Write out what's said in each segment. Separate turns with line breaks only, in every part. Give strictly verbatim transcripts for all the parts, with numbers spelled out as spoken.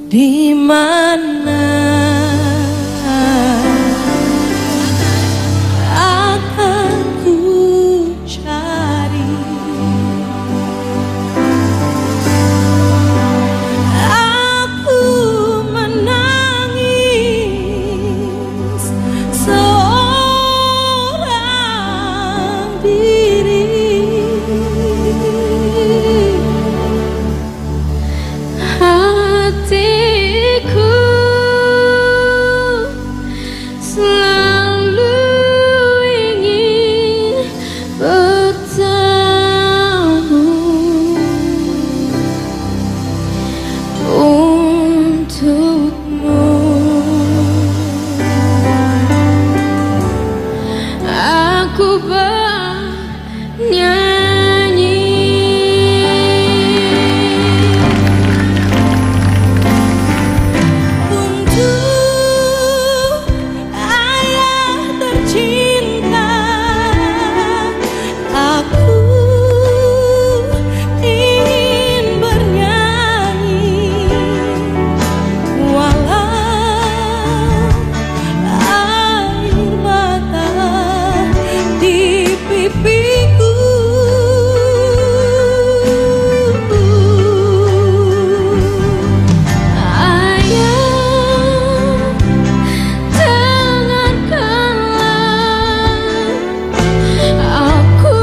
di mana akan ku cari. Aku menangis seorang diri. Hatiku selalu ingin bertemu untukmu. Aku bernyanyi untuk ayah tercinta. Aku ingin bernyanyi walau air mata di pipiku. Ayah, dengarkanlah, aku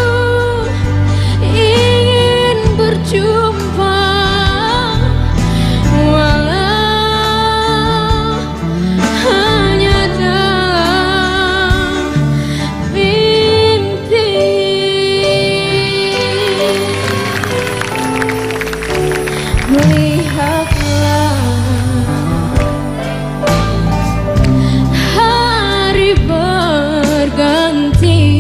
ingin berjumpa walau hanya dalam mimpi. Lihatlah hari berganti,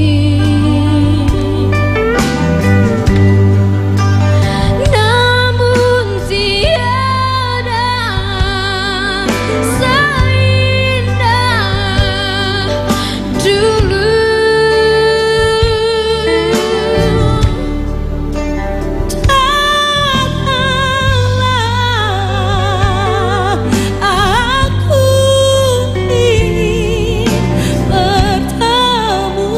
namun tiada seindah dulu. Aku ingin bertemu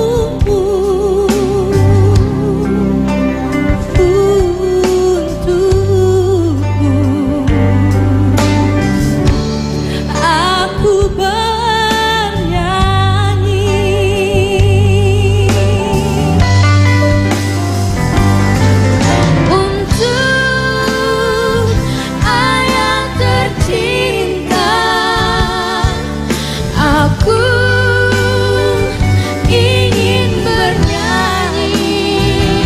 untukmu. Aku bernyanyi untuk ayah tercinta. Aku ingin bernyanyi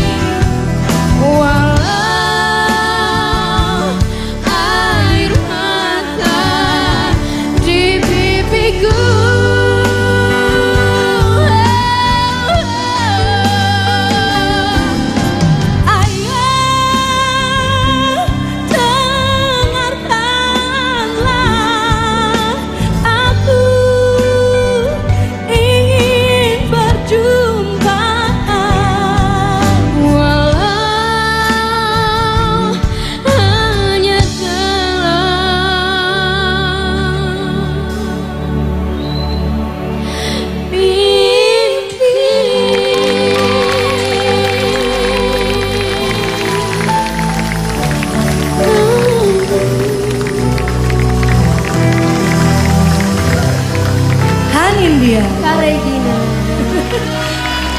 walau air mata di pipiku. Ayah, dengarkanlah, aku ingin berjumpa walau hanya dalam mimpi. Han India, Kak Regina.